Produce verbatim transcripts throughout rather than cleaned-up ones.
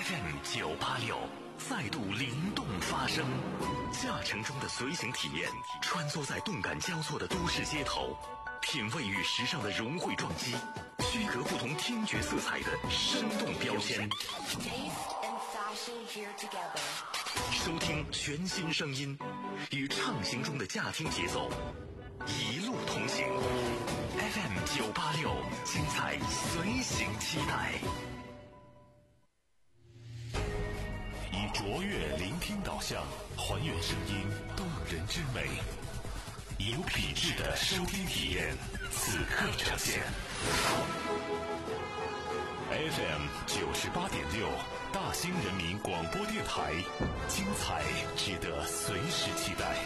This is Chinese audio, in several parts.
F M 九八六再度灵动发声，驾乘中的随行体验，穿梭在动感交错的都市街头，品味与时尚的融汇撞击，区隔不同听觉色彩的生动标签。收听全新声音，与畅行中的驾听节奏，一路同行。F M 九八六，精彩随行期待。以卓越聆听导向，还原声音动人之美，有品质的收听体验，此刻呈现。F M 九十八点六，大兴人民广播电台，精彩值得随时期待。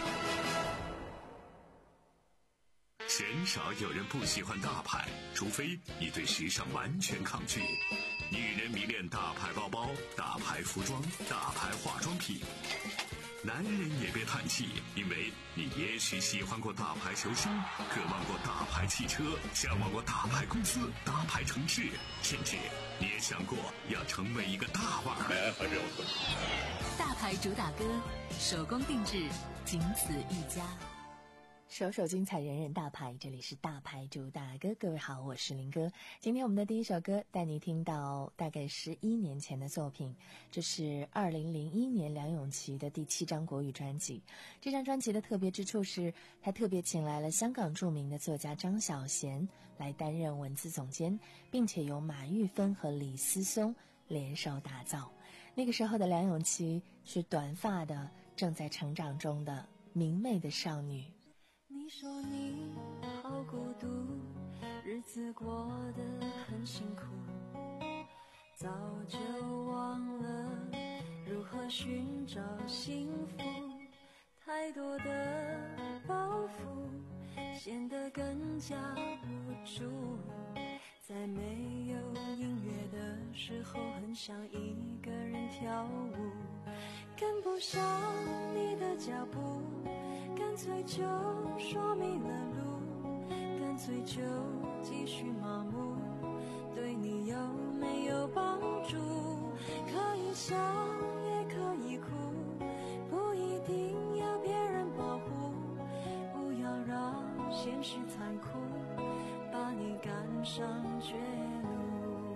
鲜少有人不喜欢大牌，除非你对时尚完全抗拒。女人迷恋大牌包包、大牌服装、大牌化妆品。男人也别叹气，因为你也许喜欢过大牌球星，渴望过大牌汽车，向往过大牌公司、大牌城市，甚至你也想过要成为一个大腕儿。 大牌主打歌，手工定制，仅此一家。首首精彩，人人大牌，这里是大牌主打歌。各位好，我是林哥。今天我们的第一首歌带你听到大概十一年前的作品，这是二零零一年梁咏琪的第七张国语专辑。这张专辑的特别之处是，他特别请来了香港著名的作家张小娴来担任文字总监，并且由马玉芬和李思松联手打造。那个时候的梁咏琪是短发的，正在成长中的明媚的少女。 你说你好孤独，日子过得很辛苦，早就忘了如何寻找幸福，太多的包袱显得更加无助，在没有音乐的时候很想一个人跳舞，跟不上你的脚步，干脆就说迷了路，干脆就继续麻木，对你有没有帮助？可以笑也可以哭，不一定要别人保护，不要让现实残酷把你赶上绝路。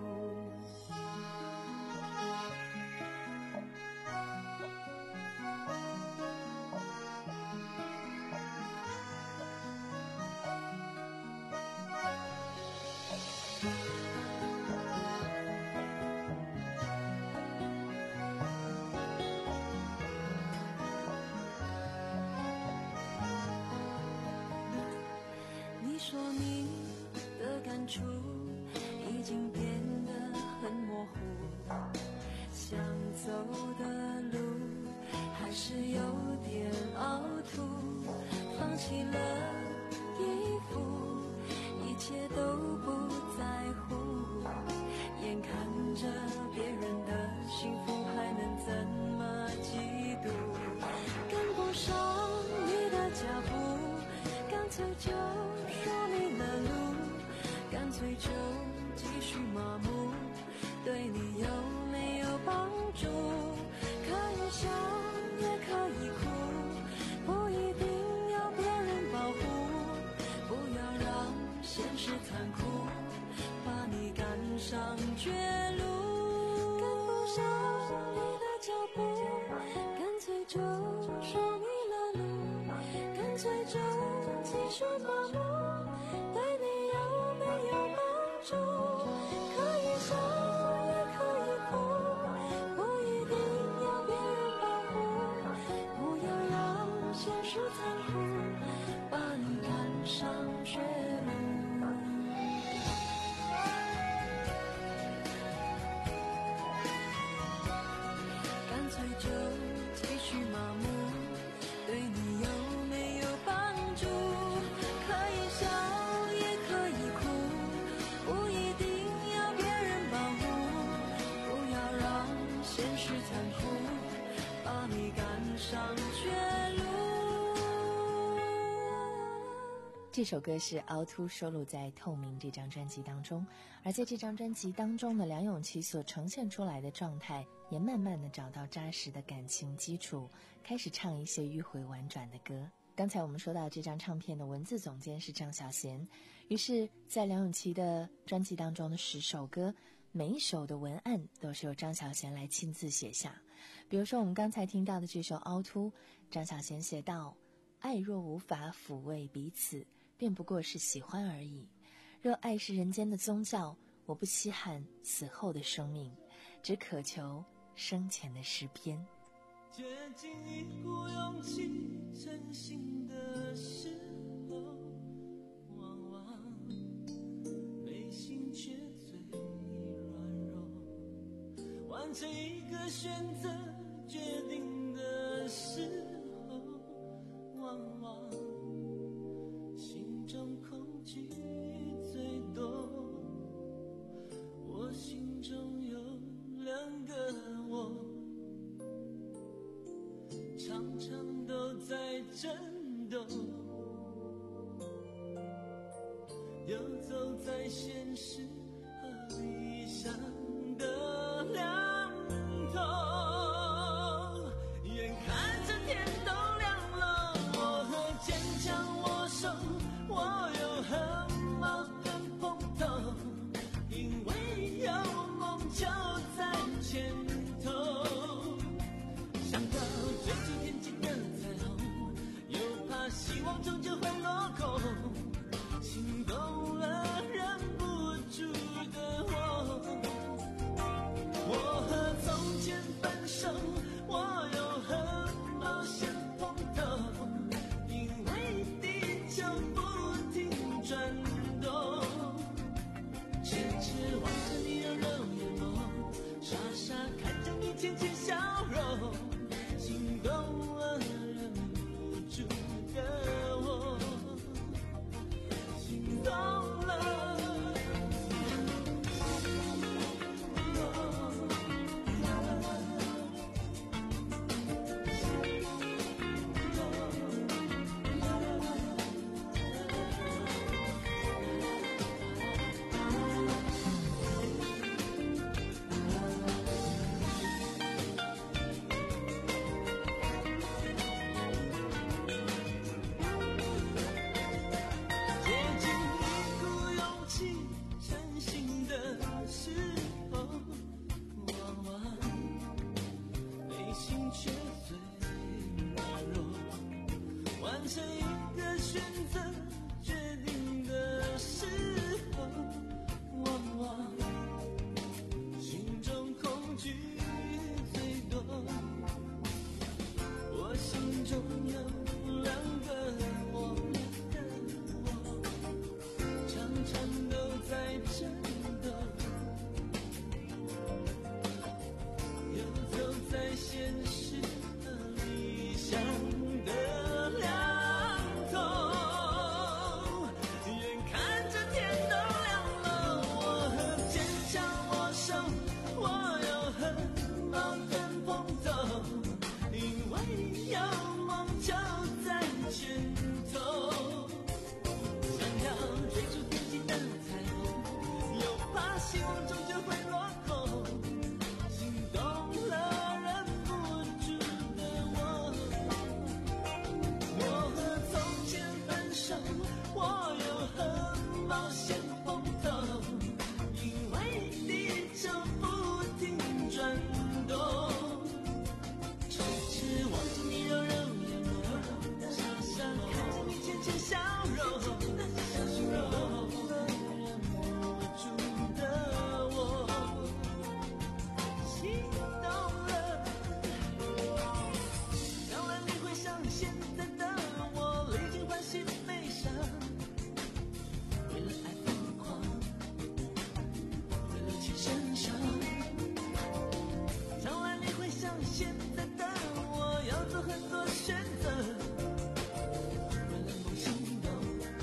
你说你的感触已经变得很模糊，想走的路还是有点凹凸，放弃了衣服，一切都不在乎，眼看着别人的幸福还能怎么嫉妒，跟不上你的脚步，干脆就说迷了路，干脆就继续麻木，对你有没有帮助？可以笑也可以哭，不一定要别人保护，不要让现实残酷把你赶上绝路，跟不上你的脚步，干脆就说迷了路，干脆就继续麻木，对你有没有帮助？可以笑也可以哭，不一定要别人保护，不要让现实残酷把你赶上绝路。 这首歌是凹凸收录在《透明》这张专辑当中，而在这张专辑当中呢，梁咏琪所呈现出来的状态也慢慢的找到扎实的感情基础，开始唱一些迂回婉转的歌。刚才我们说到这张唱片的文字总监是张小娴，于是在梁咏琪的专辑当中的十首歌，每一首的文案都是由张小娴来亲自写下。比如说我们刚才听到的这首凹凸，张小娴写道：爱若无法抚慰彼此，便不过是喜欢而已。若爱是人间的宗教，我不稀罕死后的生命，只渴求生前的诗篇。 接近一股勇气真心的时候，往往内心却最软弱，完成一个选择决定的时候，往往心中恐惧最多。我心中有两个我，常常都在争斗，游走在现实和理想的两头，眼看着天都亮了，我和坚强握手，我又和矛盾碰头，因为有梦就在前头，想要追逐天际的彩虹，又怕希望终究会落空，心动了忍不住的我，我和从前分手，我又和冒险碰头，因为地球不停转动，痴痴望着你柔柔眼眸，傻傻看着你浅浅笑容，心动了忍不住的我，心动了。完成一个选择决定的时候，往往心中恐惧最多，我心中有两个我，常常都在争斗，游走在现实和理想的两头，眼看着天都亮了，我和坚强握手，我又和矛盾碰头，因为有梦就在前头，想要追逐天际的彩虹，又怕希望终究会落空，心动了忍不住的我，我和从前分手，我又和冒险碰头，因为地球不停转动，痴痴望着你柔柔眼眸，傻傻看着你浅浅笑容，心动了忍不住的我，心动了。将来你会像现在的我，历经欢喜悲伤，为了爱疯狂，为了情深伤。将来你会像现在的我，要做很多选择，为了梦心动，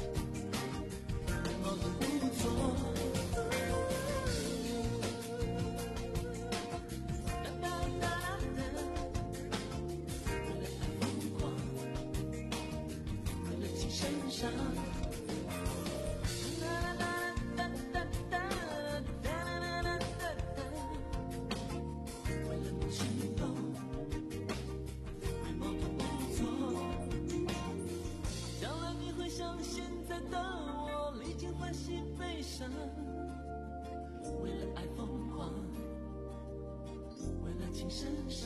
矛盾不错。哒哒哒哒，为了爱疯狂，为了情深伤。 情身上，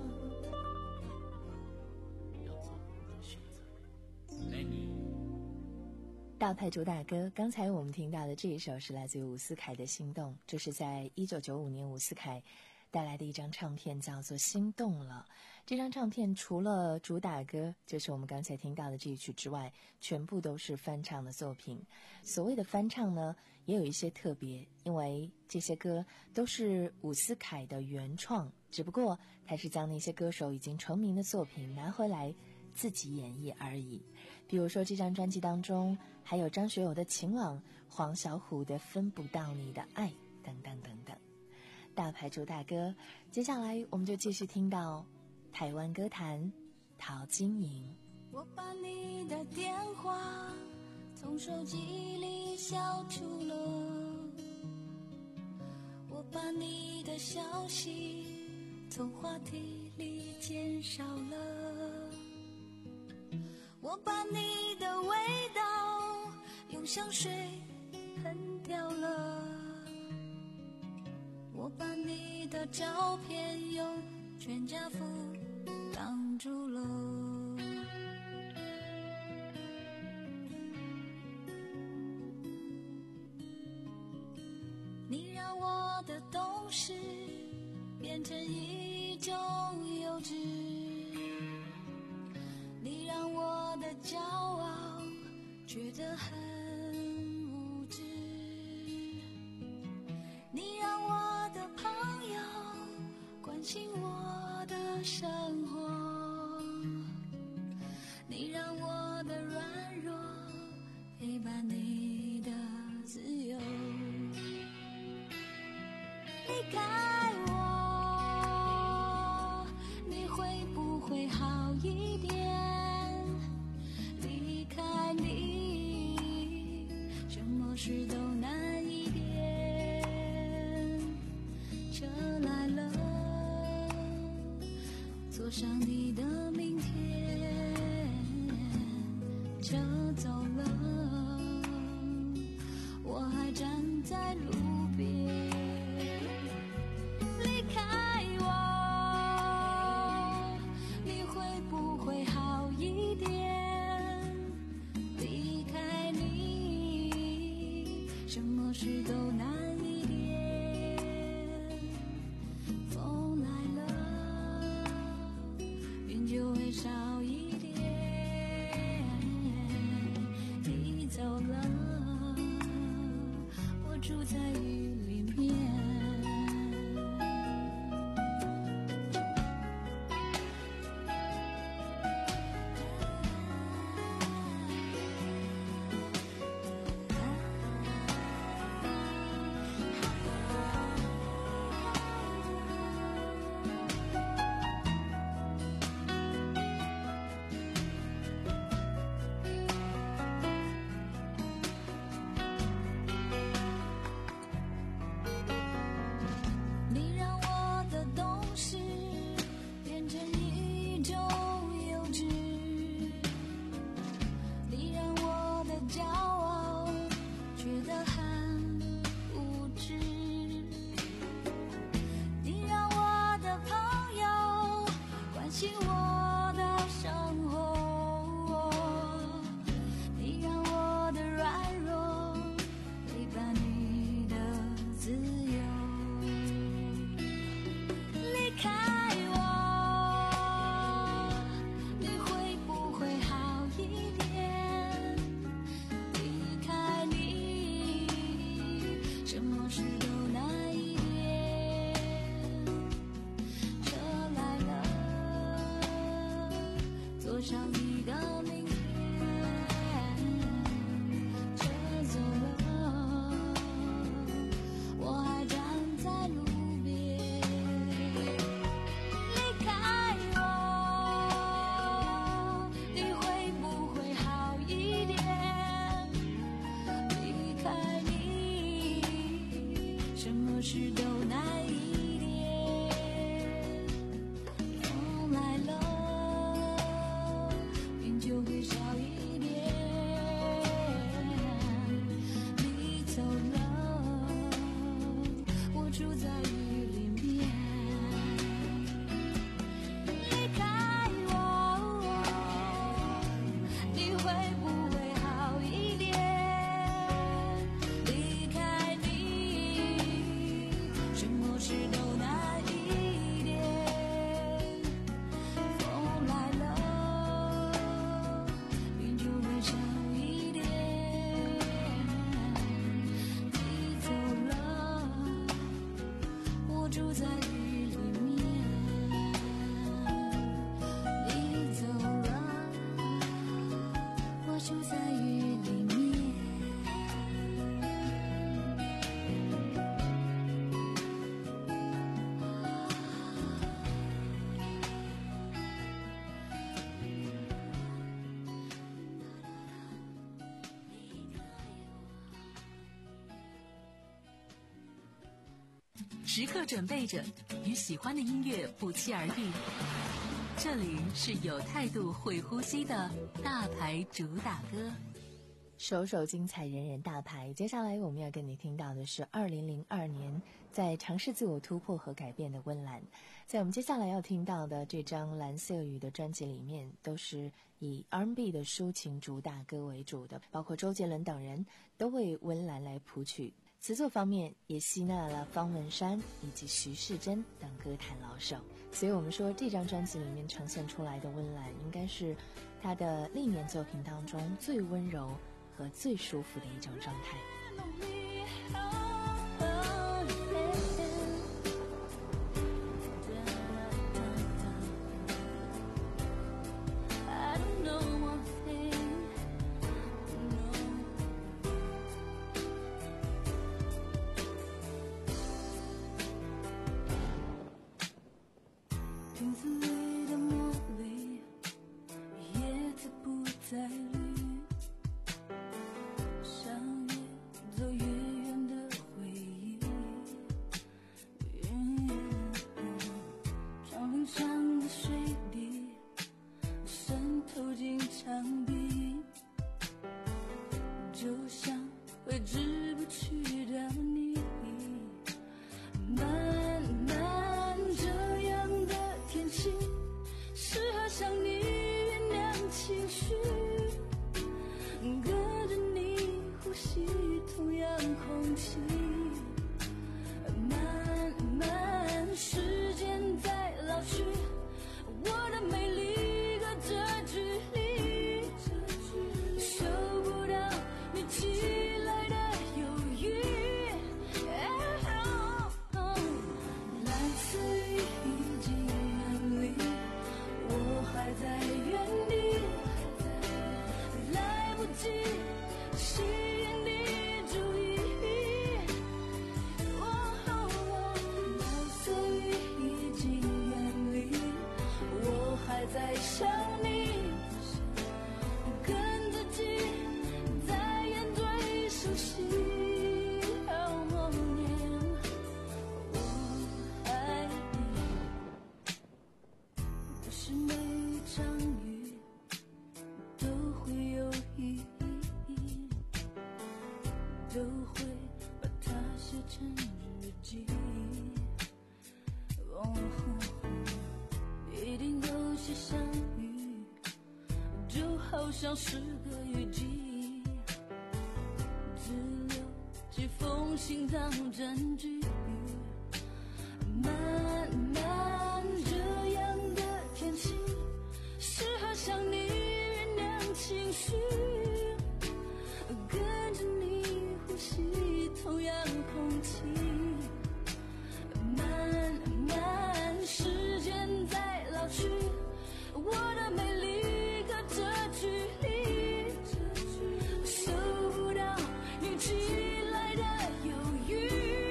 要做你的选择。Lenny， 大牌主打歌，刚才我们听到的这一首是来自于伍思凯的《心动》，这是在一九九五年伍思凯带来的一张唱片，叫做《心动了》。这张唱片除了主打歌，就是我们刚才听到的这一曲之外，全部都是翻唱的作品。所谓的翻唱呢，也有一些特别，因为这些歌都是伍思凯的原创，只不过他是将那些歌手已经成名的作品拿回来自己演绎而已。比如说这张专辑当中还有张学友的《情网》，黄小琥的《分不到你的爱》等等等等。大牌主打歌，接下来我们就继续听到台湾歌坛陶晶莹。 我把你的电话从手机里消除了，我把你的消息从话题里减少了，我把你的味道用香水喷掉了，我把你的照片用全家福挡住了，你让我的懂事变成一种幼稚，你让我的骄傲觉得很无知，你让我的朋友关心我的生活，你让我的软弱陪伴你的自由，离开我你会不会好一点，离开你什么事都难一点，车来了坐上你的明天，车走了我还站在路边，离开我你会不会好一点，离开你什么事都难一点，风来了云就会少一点，你走了我住在雨里面。 时刻准备着与喜欢的音乐不期而遇。这里是有态度会呼吸的大牌主打歌，首首精彩，人人大牌。接下来我们要跟你听到的是二零零二年在尝试自我突破和改变的温岚。在我们接下来要听到的这张蓝色雨的专辑里面，都是以 R and B 的抒情主打歌为主的，包括周杰伦等人都为温岚来谱曲。词作方面也吸纳了方文山以及徐世珍等歌坛老手，所以我们说这张专辑里面呈现出来的温岚应该是他的历年作品当中最温柔和最舒服的一种状态。 瓶子里的茉莉，叶子不再绿，像越走越远的回忆。窗棂上的水滴渗透进墙壁，就像挥之不去的你。慢慢这样的天气，适合向你酝酿情绪，跟着你呼吸同样空气。慢慢时间在老去，我的美丽隔着距离，嗅不到你寄来的犹豫。蓝色雨已经远离，我还在原地，来不及吸引你注意。蓝色雨已经远离，我还在想你，跟自己在演对手戏。是每一场雨都会有意义，都会把它写成日记。哦，一定有些相遇，就好像是个雨季，只留几封信当证据。慢慢这样的天气，适合向你酝酿情绪，跟着你呼吸同样空气。慢慢时间在老去，我的美丽隔着距离，嗅不到你寄来的犹豫。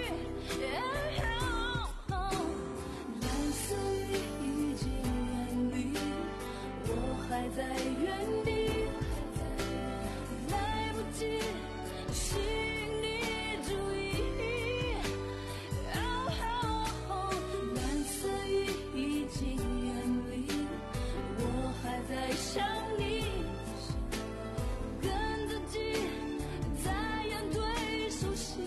蓝色雨已经远离，我还在原地，来不及吸引你注意。蓝色雨已经远离，我还在想你，跟自己在演对手戏。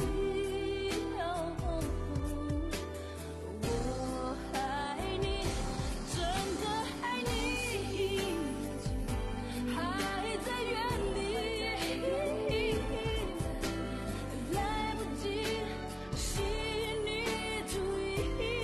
我爱你，真的爱你，还在原地，来不及吸引你注意。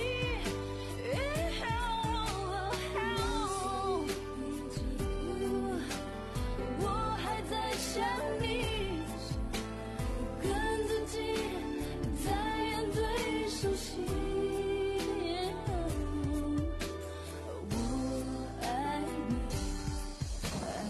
我还在想你，跟自己在演对手戏。我爱你，爱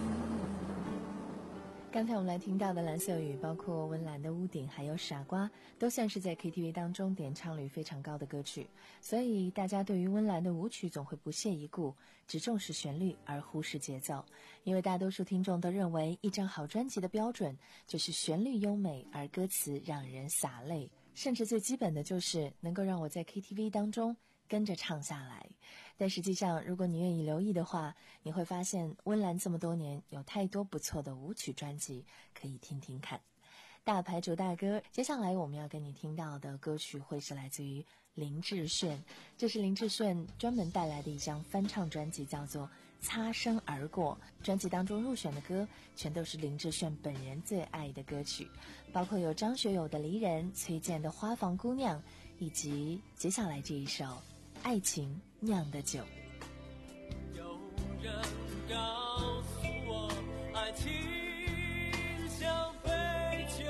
你。 刚才我们来听到的蓝色雨，包括温岚的屋顶还有傻瓜，都算是在 K T V 当中点唱率非常高的歌曲，所以大家对于温岚的舞曲总会不屑一顾，只重视旋律而忽视节奏。因为大多数听众都认为一张好专辑的标准就是旋律优美而歌词让人洒泪， 甚至最基本的就是能够让我在 K T V 当中跟着唱下来。但实际上，如果你愿意留意的话，你会发现温岚这么多年有太多不错的舞曲专辑可以听听看。大牌主大歌，接下来我们要跟你听到的歌曲会是来自于林志炫，这是林志炫专门带来的一张翻唱专辑，叫做擦身而过。专辑当中入选的歌全都是林志炫本人最爱的歌曲，包括有张学友的离人、崔健的花房姑娘，以及接下来这一首爱情酿的酒。 有人告诉我，爱情像杯酒，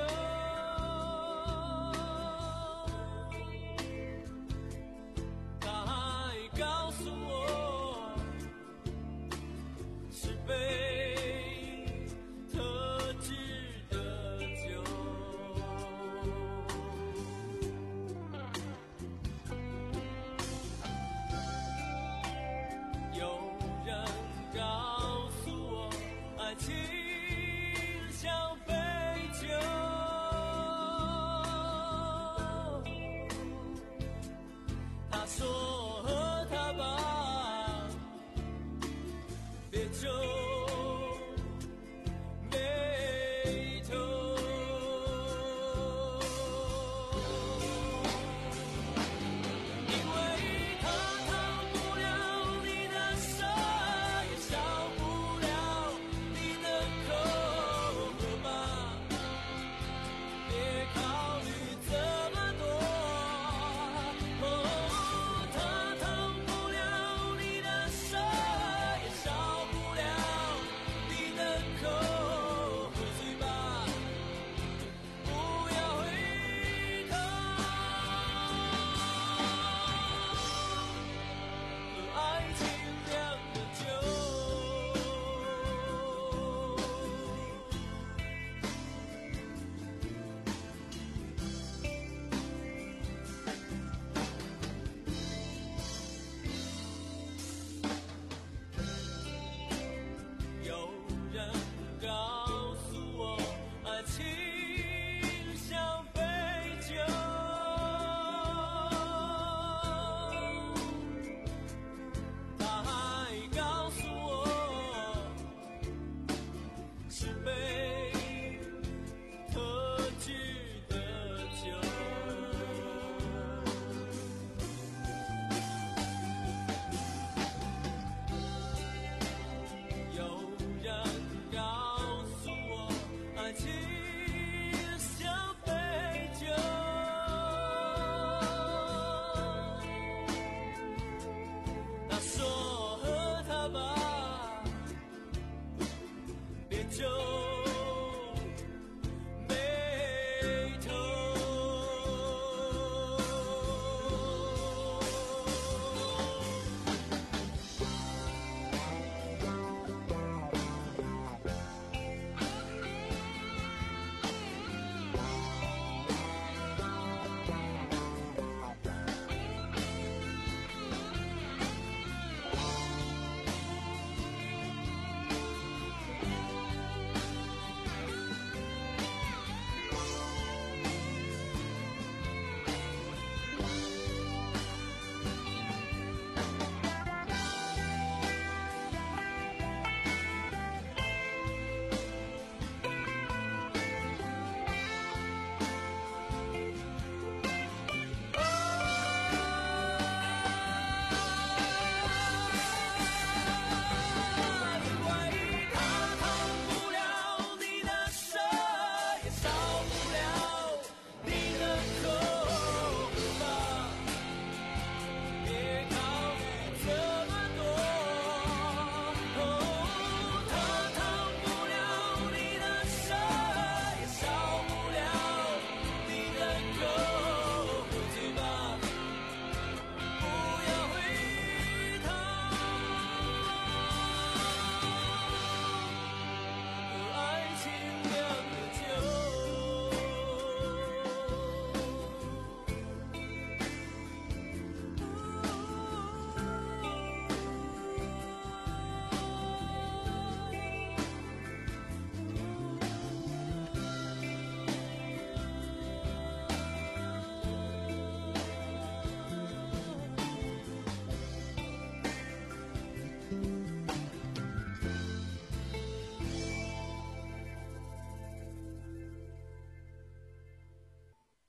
他还告诉我是杯特制的酒。有人告诉我，爱情像杯酒，他说和他吧，别皱眉头，因为他逃不了你的手，也少不了你的口吧，别考虑这么多。哦，他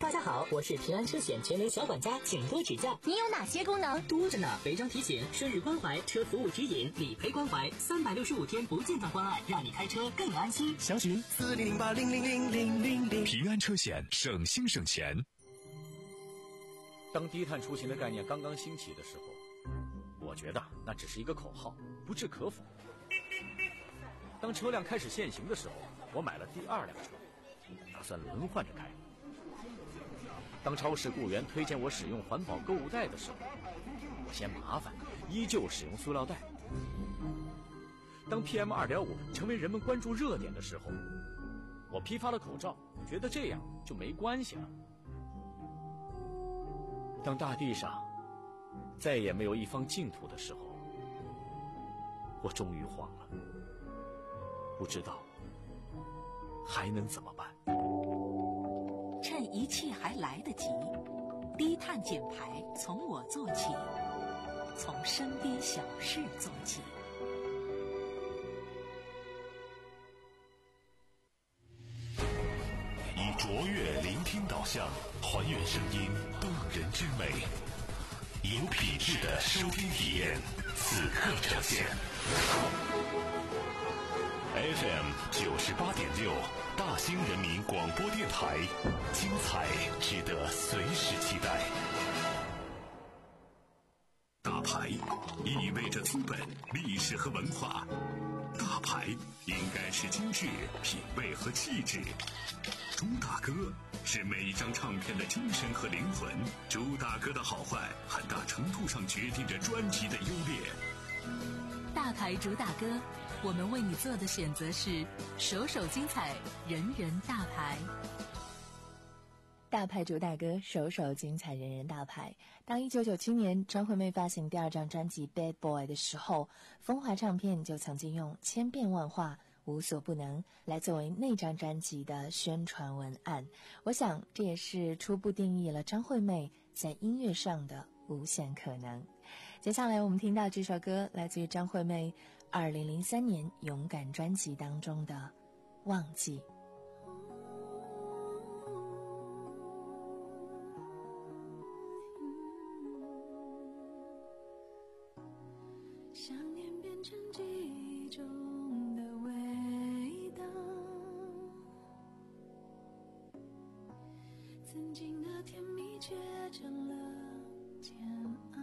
大家好，我是平安车险全能小管家，请多指教。 你有哪些功能？ 多着呢，违章提醒、顺日关怀、车服务指引、理赔关怀，三百六十五天不间断关爱，让你开车更安心。 详询四零零八零零零零零零。 平安车险，省心省钱。 当低碳出行的概念刚刚兴起的时候，我觉得那只是一个口号，不置可否。当车辆开始限行的时候，我买了第二辆车，打算轮换着开。当超市雇员推荐我使用环保购物袋的时候，我嫌麻烦，依旧使用塑料袋。当 P M 二点五 成为人们关注热点的时候，我批发了口罩，觉得这样就没关系了。当大地上再也没有一方净土的时候，我终于慌了，不知道还能怎么办。 趁一切还来得及，低碳减排从我做起，从身边小事做起。 以卓越聆听导向，还原声音动人之美，有品质的收听体验，此刻呈现。F M 九十八点六，大兴人民广播电台，精彩值得随时期待。大牌意味着资本、历史和文化，大牌应该是精致、品味和气质。朱大哥是每一张唱片的精神和灵魂，朱大哥的好坏很大程度上决定着专辑的优劣。 大牌主打歌，我们为你做的选择是首首精彩，人人大牌。大牌主打歌，首首精彩，人人大牌。当一九九七年张惠妹发行第二张专辑《Bad Boy》的时候，风华唱片就曾经用千变万化、无所不能来作为那张专辑的宣传文案。我想这也是初步定义了张惠妹在音乐上的无限可能。接下来我们听到这首歌来自于张惠妹二零零三年勇敢专辑当中的《忘记》。 想念变成记忆中的味道，曾经的甜蜜却成了煎熬。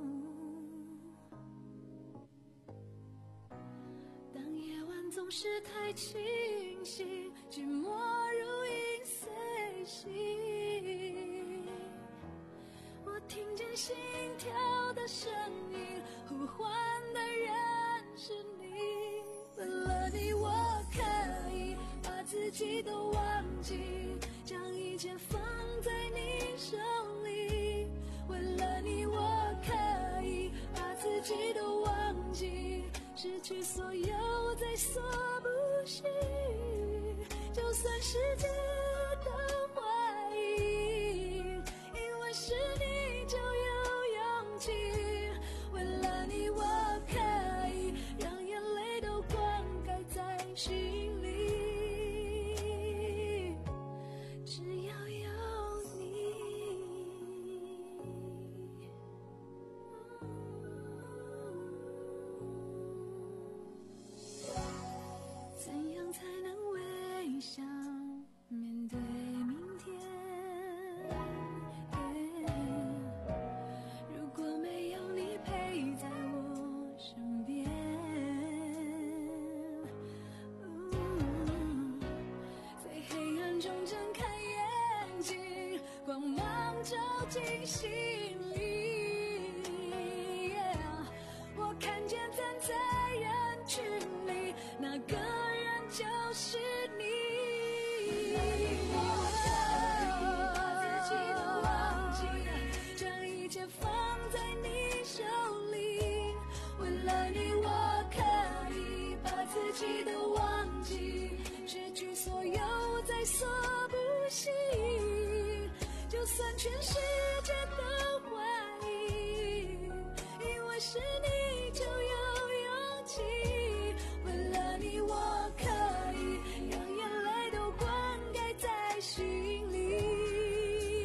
当夜晚总是太清晰，寂寞如影随形，我听见心跳的声音，呼唤的人是你。为了你我可以把自己都忘记，将一切放在你手里。为了你我可以把自己都忘记，失去所有再所不惜。就算世界都怀疑，因为是你就有勇气。为了你我可以让眼泪都灌溉在心里，只要有你。怎样才能微笑面对明天？如果没有你陪在我身边，在黑暗中睁开眼睛，光芒照进心里。我看见站在人群里，那个人就是你。把自己都忘记，将一切放在你手里。为了你我可以把自己都忘记，失去所有再所不惜。就算全世界都怀疑，因为是你就有勇气。为了你我可以让眼泪都灌溉在心里，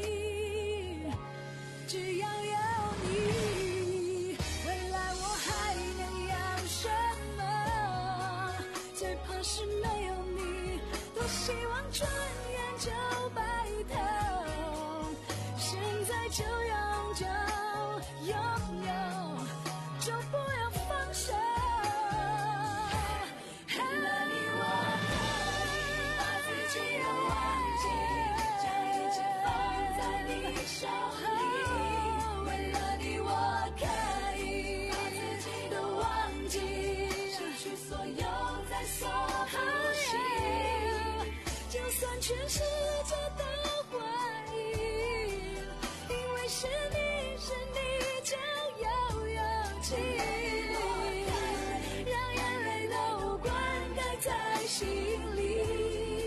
心里。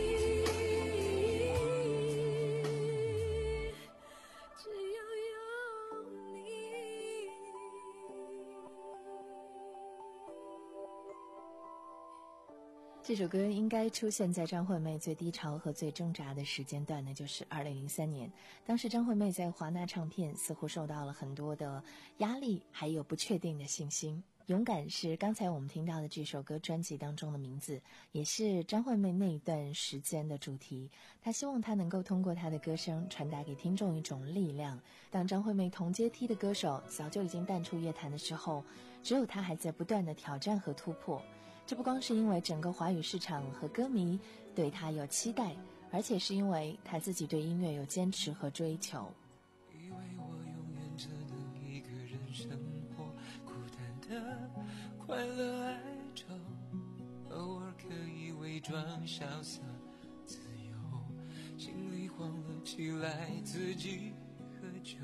这首歌应该出现在张惠妹最低潮和最挣扎的时间段，那就是二零零三年。当时张惠妹在华纳唱片似乎受到了很多的压力，还有不确定的信心。勇敢是刚才我们听到的这首歌专辑当中的名字，也是张惠妹那一段时间的主题。她希望她能够通过她的歌声传达给听众一种力量。当张惠妹同阶梯的歌手早就已经淡出乐坛的时候，只有她还在不断的挑战和突破。这不光是因为整个华语市场和歌迷对她有期待，而且是因为她自己对音乐有坚持和追求。 以为我永远只能一个人生活，孤单的快乐哀愁，偶尔可以伪装潇洒自由，心里慌了起来，自己喝酒。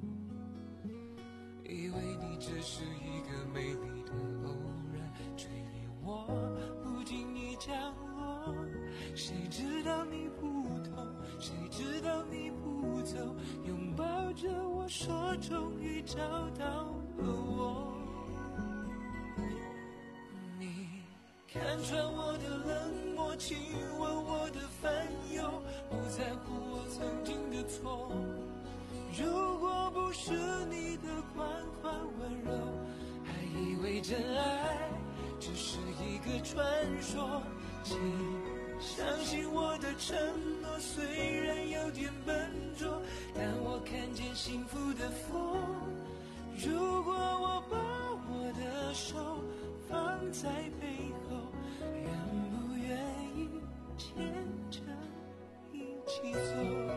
以为你只是一个美丽的偶然，追恋我不经意降落，谁知道你不懂，谁知道你不走，拥抱着我说终于找到了我。你看穿我的冷漠，亲吻我的烦忧，不在乎我曾经的错。如果不是你的款款温柔，还以为真爱只是一个传说。请相信我的承诺，虽然有点笨拙，但我看见幸福的风。如果我把我的手放在背后，愿不愿意牵着一起走？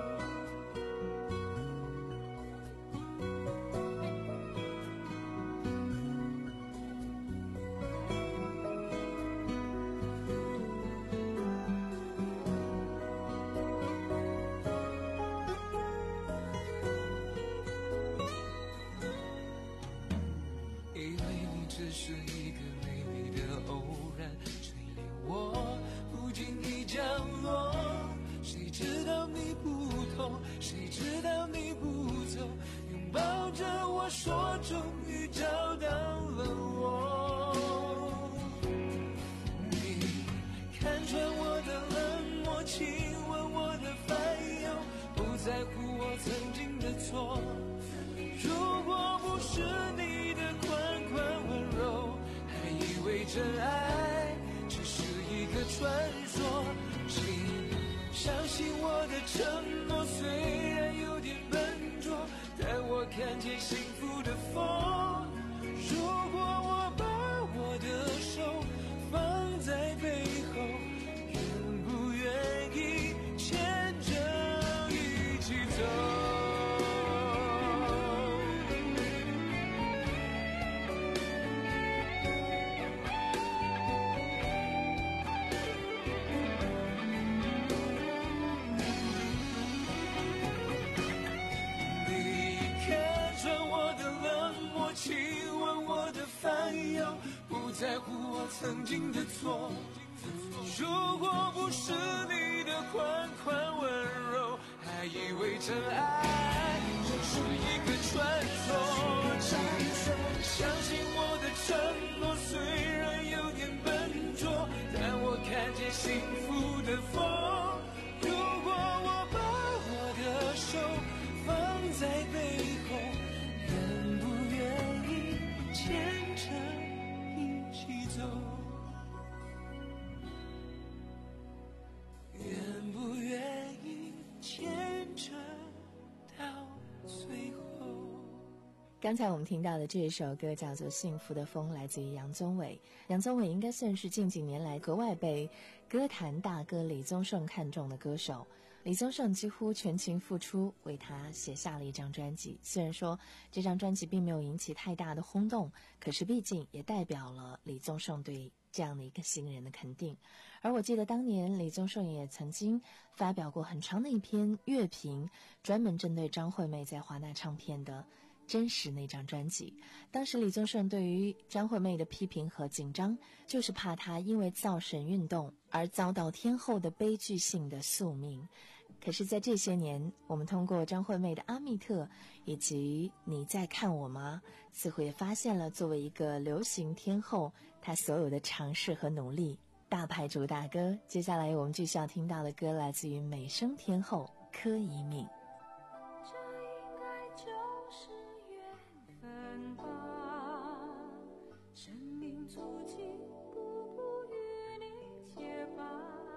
只是一个美丽的偶然，谁令我不经意降落？谁知道你不痛，谁知道你不走，拥抱着我说终于找到了我。你看穿我的冷漠，亲吻我的烦忧，不在乎我曾经的错。如果不是你的款款温柔，还以为真爱只是一个传说。请相信我的承诺，虽然有点笨拙，但我看见幸福的风。如果我把我的手放在背后，愿不愿意牵着一起走？亲吻我的烦忧，不在乎我曾经的错。如果不是你的款款温柔，还以为真爱只是一个传说。相信我的承诺，虽然有点笨拙，但我看见幸福的风。如果我把我的手放在背后，愿不愿意牵着一起走？愿不愿意牵着到最后？ 刚才我们听到的这首歌叫做《幸福的风》，来自于杨宗纬。杨宗纬应该算是近几年来格外被歌坛大哥李宗盛看中的歌手。李宗盛几乎全情付出，为他写下了一张专辑。虽然说这张专辑并没有引起太大的轰动，可是毕竟也代表了李宗盛对这样的一个新人的肯定。而我记得当年李宗盛也曾经发表过很长的一篇乐评，专门针对张惠妹在华纳唱片的真实那张专辑。当时李宗盛对于张惠妹的批评和紧张，就是怕她因为造神运动而遭到天后的悲剧性的宿命。可是在这些年，我们通过张惠妹的阿密特以及你在看我吗，似乎也发现了作为一个流行天后她所有的尝试和努力。大牌主打歌，接下来我们继续要听到的歌来自于美声天后柯以敏。 这应该就是缘分吧，生命足迹步步与你结伴，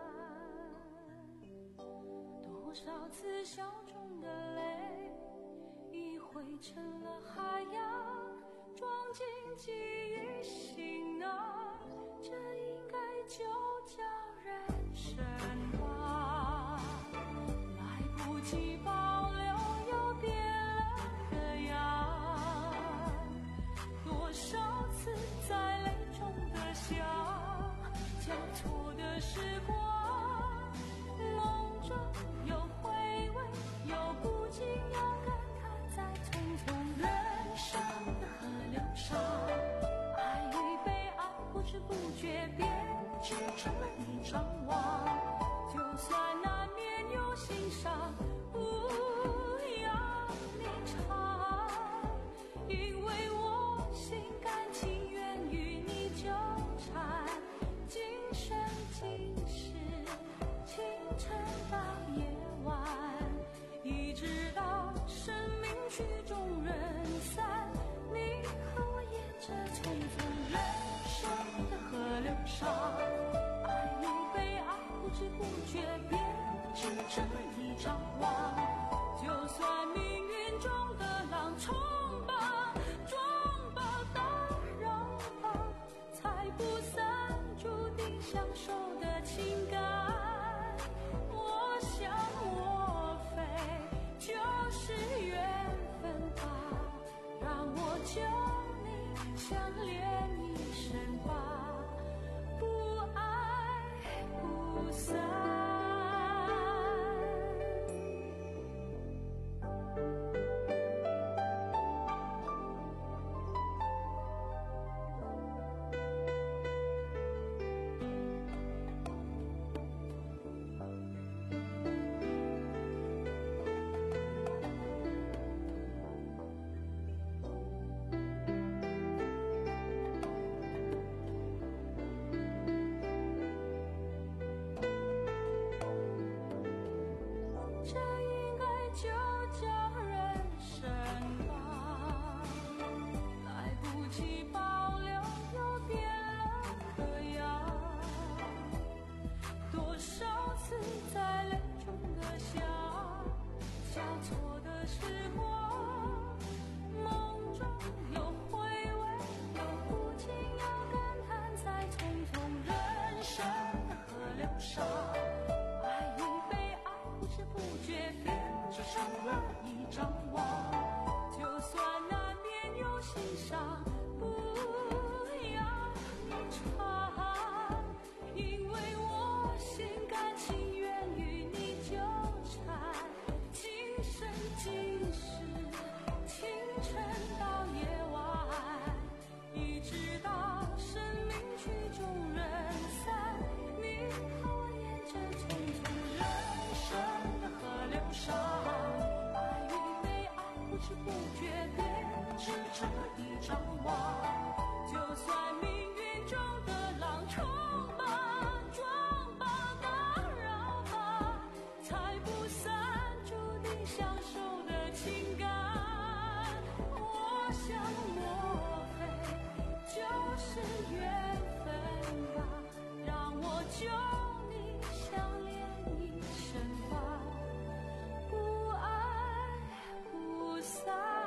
多少次笑中的泪已汇成了海洋，装进记忆行囊，这应该就叫人生吧。来不及保留又变了个样，多少次在泪中的笑，交错的时光，梦中有回味，有不禁要感叹，在匆匆人生的河流上，爱与被爱不知不觉编织成了一张网，就算难免有心伤，不要你尝，因为我心甘情愿与你纠缠，今生今世，清晨到夜晚，一直到生命曲终人散，你和我沿着匆匆人生的河流上，爱与被爱不知不觉编织成了一张网，就算命运中的浪冲吧撞吧打扰吧，才不散注定相守的情感，我想莫非就是缘分吧，让我救你相恋一生吧，不爱不散。这应该就叫人生吧，来不及保留又变了个样，多少次在泪中的笑，交错的时光，梦中有回味，有不禁要感叹，在匆匆人生的河流上，爱与被爱不知不觉编织成了一张网，就算难免有心伤，不要你尝，因为我心甘情愿与你纠缠，今生今世，清晨到夜晚，一直到生命曲终人散，你和我沿着匆匆人生的河流上，爱与被爱不知不觉编织成了一张网，就算命运中的浪冲吧撞吧打扰吧，才不散注定相守的情感，我想莫非就是缘分吧，让我救你相恋一生吧，不爱不散。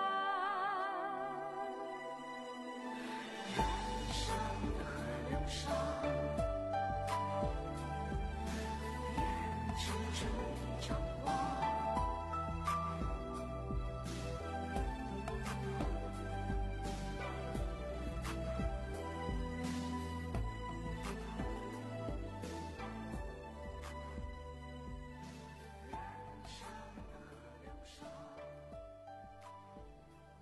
人生的河流上，编织成一张网，人生的河流上，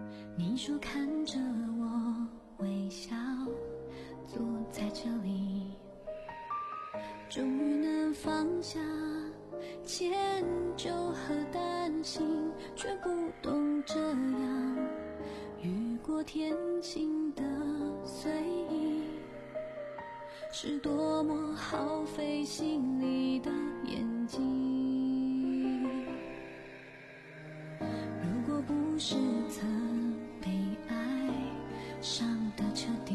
你说看着我微笑，坐在这里，终于能放下迁就和担心，却不懂这样雨过天晴的随意，是多么耗费心力的眼睛。如果不是曾被爱伤得彻底，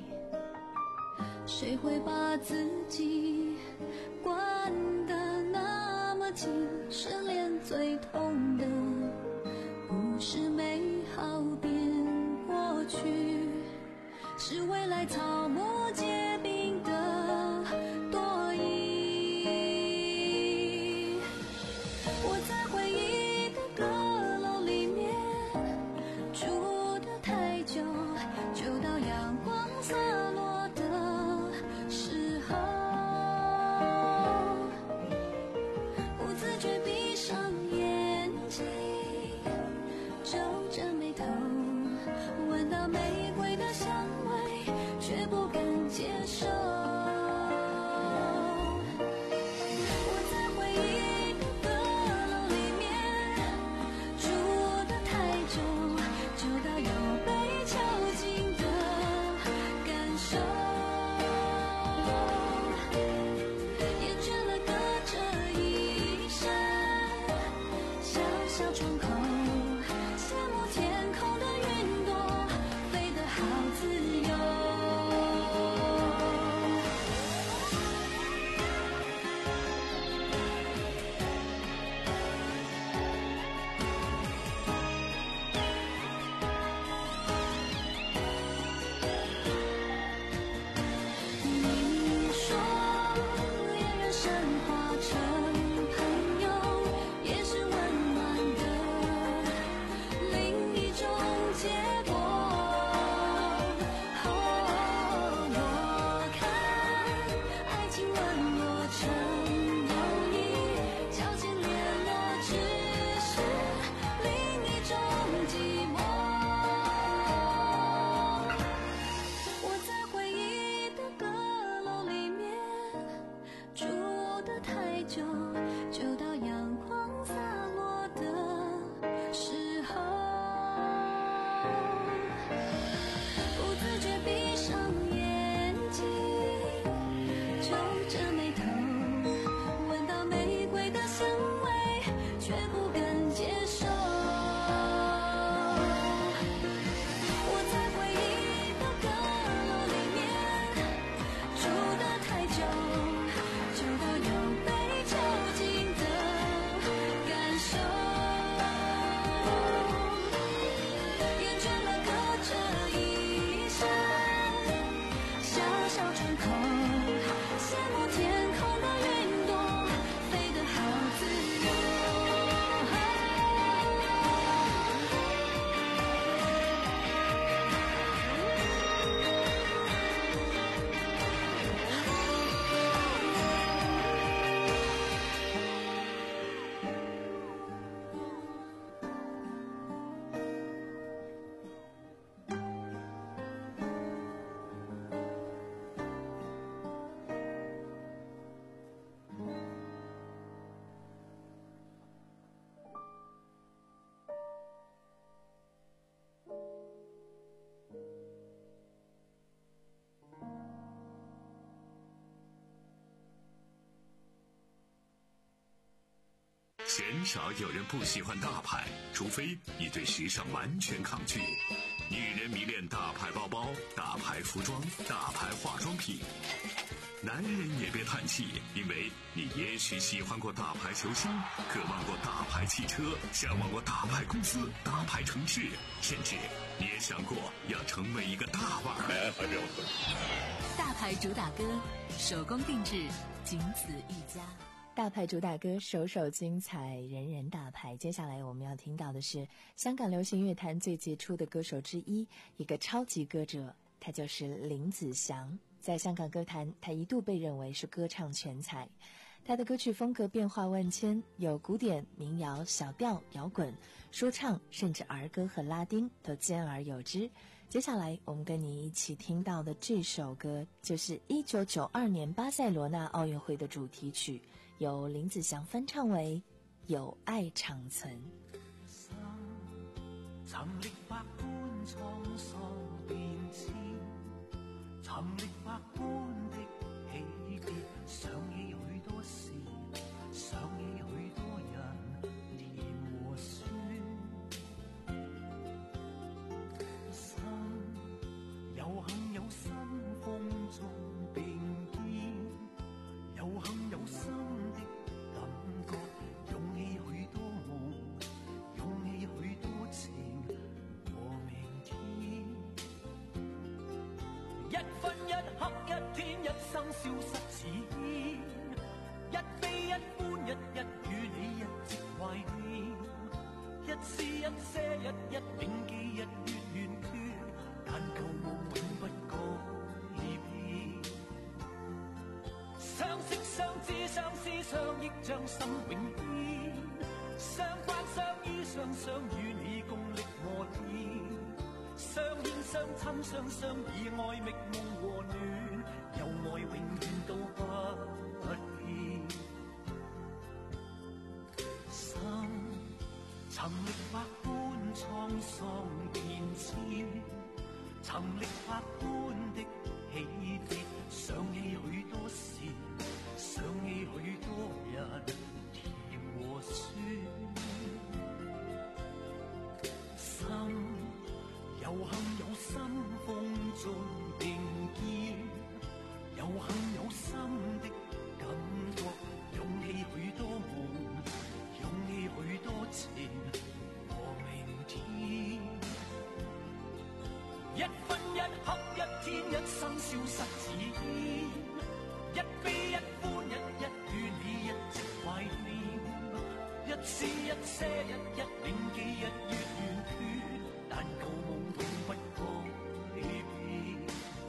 谁会把自己关得那么紧？失恋最痛的不是美好变过去，是未来草木皆兵的多疑。我在回忆的阁楼里面住得太久，就到阳光洒落的时候，不自觉闭上眼睛，皱着眉头，闻到玫瑰的香味，却不敢接受。我在回忆的阁楼里面住得太久，久到有被囚禁的感受，厌倦了隔着一扇小小窗口，羡慕天空的云朵飞得好自由。你说恋人升华成朋友，也是温暖的另一种结果。哦，我看爱情沦落成友谊，交浅联络只是另一种寂寞。我在回忆的阁楼里面住得太久，就到阳光洒落的时候，不自觉闭上眼睛，皱着眉头，闻到玫瑰的香味，却不敢接受。我在回忆的阁楼里面住得太久，久到有被囚禁的感受，厌倦了隔着一扇小小窗口，羡慕天空的云朵飞得好自由。 鲜少有人不喜欢大牌，除非你对时尚完全抗拒。女人迷恋大牌包包、大牌服装、大牌化妆品。男人也别叹气，因为你也许喜欢过大牌球星，渴望过大牌汽车，向往过大牌公司、大牌城市，甚至你也想过要成为一个大腕儿。 大牌主打歌，手工定制，仅此一家。大牌主打歌，首首精彩，人人大牌。接下来我们要听到的是香港流行乐坛最杰出的歌手之一，一个超级歌者，他就是林子祥。在香港歌坛，他一度被认为是歌唱全才。 他的歌曲风格变化万千，有古典、民谣、小调、摇滚、说唱，甚至儿歌和拉丁都兼而有之。接下来我们跟你一起听到的这首歌，就是一九九二年巴塞罗那奥运会的主题曲，由林子祥翻唱为《有爱长存》。 曾历百般沧桑變遷，曾歷百般的起跌，想起許多事，想起許多人甜和酸。心有幸有新風中並肩，有幸有新的感覺，湧起許多夢，湧起許多情。一分一刻一天一生消失似煙，一悲一歡一一與你一直懷念，一絲一些一一銘記日月圓缺，但舊夢永不改變。相識相知相思相憶將心永牽，相關相依相想與你共歷磨練，相牽相親相相以愛覓夢和暖，有愛永遠都不變。心曾歷百般滄桑變遷，曾歷百般的起跌，想起許多事，想起許多人甜和酸。心有幸有新風中並肩，有幸有新的感覺，湧起許多夢，湧起許多情和明天。一分一刻一天一生消失似煙，一悲一歡一一與你一直懷念，一絲一些一一銘記日月圓缺，但舊夢永不改變。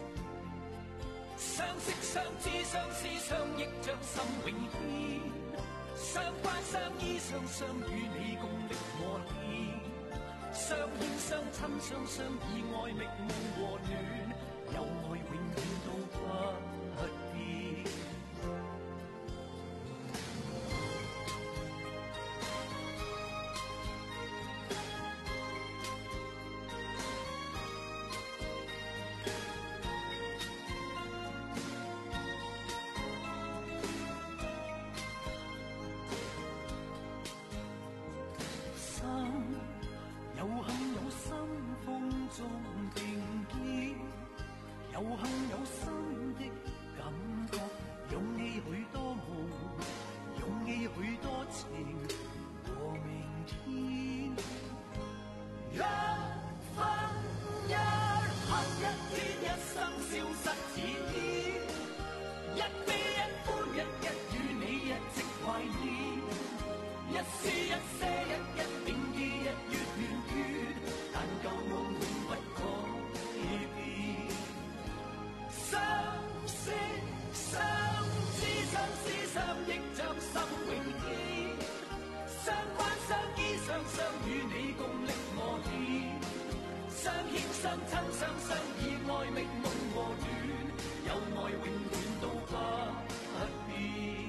相識相知相思相憶將心永牽，相關相依相相與你共歷磨練，相牽相親相相以愛覓夢和暖，有愛永遠都不變。有幸有新風中並肩，有幸有新的感覺，湧起許多夢，湧起許多情和明天。一分一刻一天一生消失似煙，一悲一歡一一與你一直懷念，一絲一些一一銘記日月圓缺，但舊夢永不改變。相識相知相思相憶將心永牽，相關相依相相與你共歷磨練，相牽相親相相以愛覓夢和暖，有愛永遠都不變。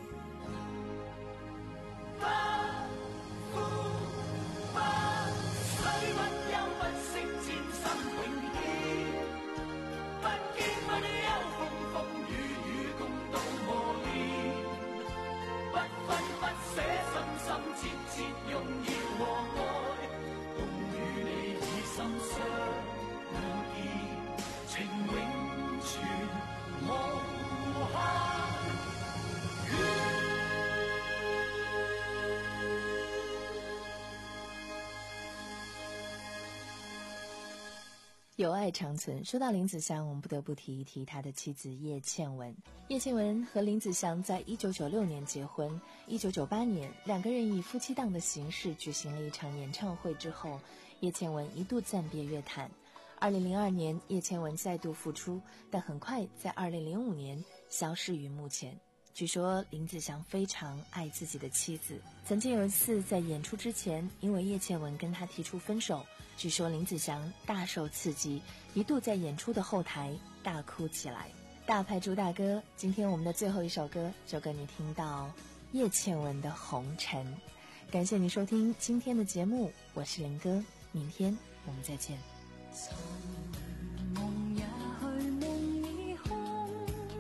不負不水不休不息千生永牽，不驚不憂風風雨雨共度磨練，不分不捨深深切切用意和愛，共與你以心相見，情永存無限遠。 有爱长存。说到林子祥，我们不得不提一提他的妻子叶倩文。叶倩文和林子祥在一九九六年结婚，一九九八年两个人以夫妻档的形式举行了一场演唱会之后，叶倩文一度暂别乐坛。二零零二年，叶倩文再度复出，但很快在二零零五年消失于幕前。 据说林子祥非常爱自己的妻子，曾经有一次在演出之前，因为叶倩文跟他提出分手，据说林子祥大受刺激，一度在演出的后台大哭起来。大牌主打歌，今天我们的最后一首歌就跟你听到叶倩文的《红尘》。感谢你收听今天的节目，我是林哥，明天我们再见。 梦也去，梦已空，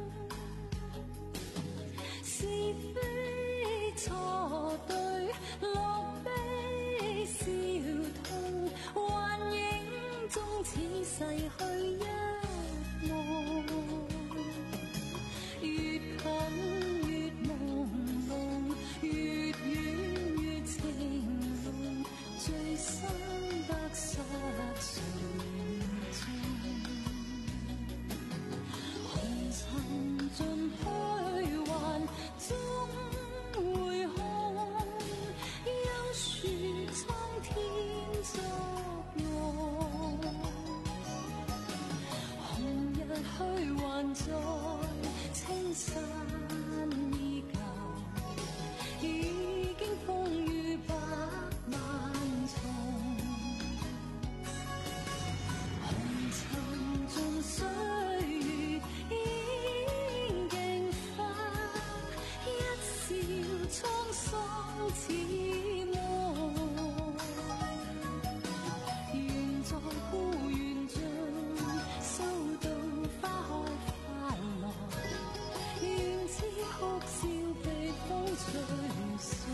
是非错对，樂悲笑痛，幻影中似逝去一夢，越近越朦朧，越遠越情濃，最深得失誰中，紅塵盡虛幻終會空，休說蒼天作弄，紅日去還在，青山依舊，已經風雨百萬重，紅塵盡歲月應競花，一笑滄桑似夢，緣在故園盡，收到花開花落，願知哭笑被風吹送。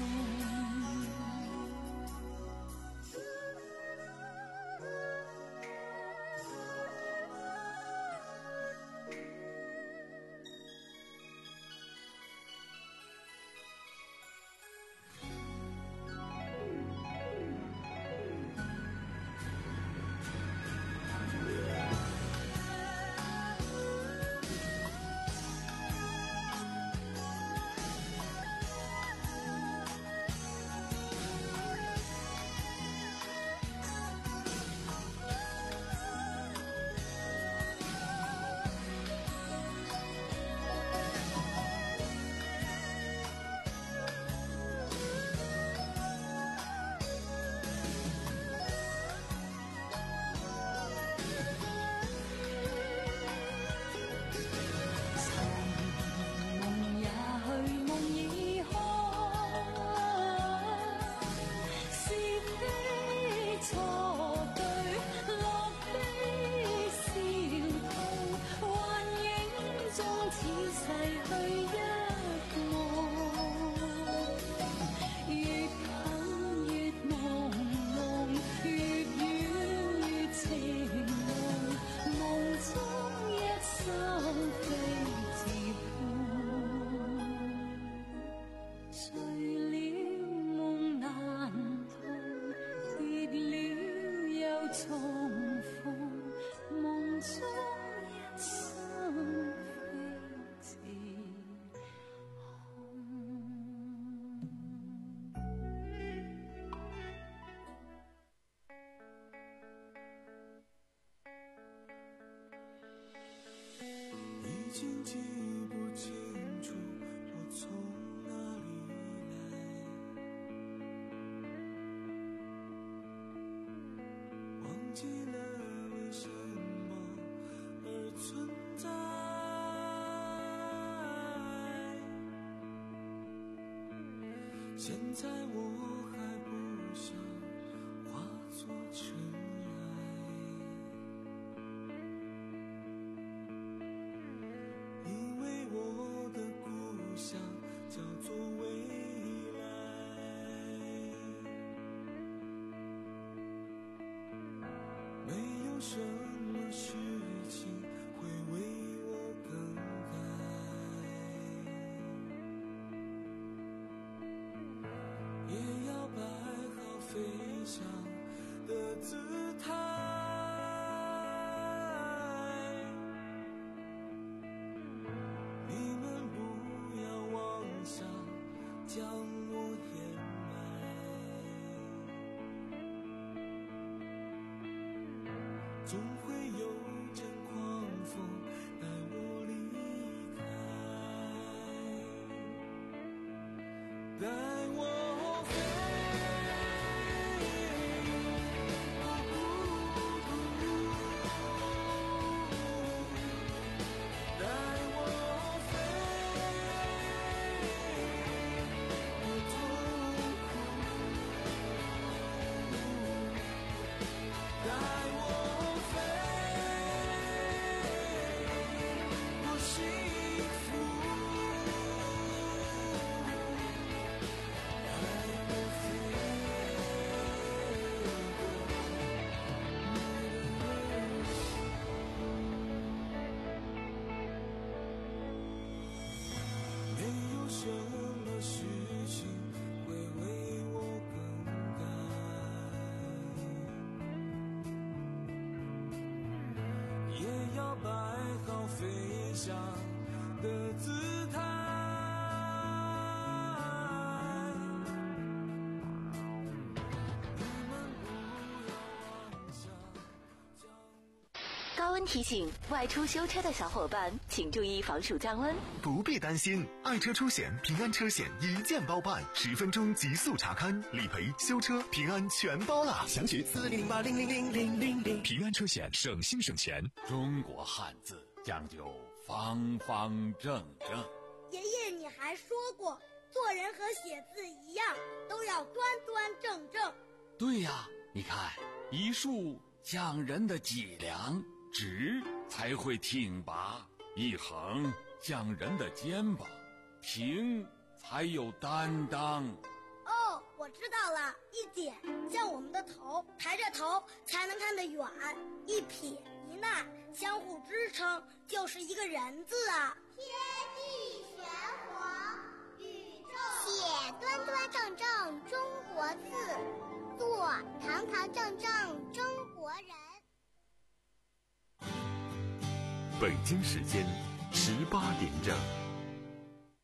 已经记不清楚我从哪里来，忘记了为什么而存在，现在我还不想化作尘我的故乡叫做未来，没有什么事情会为我更改，也要摆好飞翔的姿态，将我掩埋，总会有阵狂风带我离开。 带我飞，带我飞，不痛苦，带我飞，不幸福。没有什么事情会为我更改，也要摆好飞翔的姿态。你们不要妄想将高温提醒：外出修车的小伙伴，请注意防暑降温。 不必担心，爱车出险平安车险一键包办，十分钟极速查勘、理赔、修车，平安全包了。详询四零零八零零零零零零。平安车险，省心省钱。 中国汉字讲究方方正正。 爷爷，你还说过，做人和写字一样，都要端端正正。 对呀，你看，一竖讲人的脊梁，直才会挺拔；一横讲人的肩膀，平才有担当。 哦，我知道了，一点像我们的头，抬着头才能看得远；一撇一捺相互支撑，就是一个人字啊。 天地玄黄，宇宙写端端正正中国字，做堂堂正正中国人。 北京时间十八点整。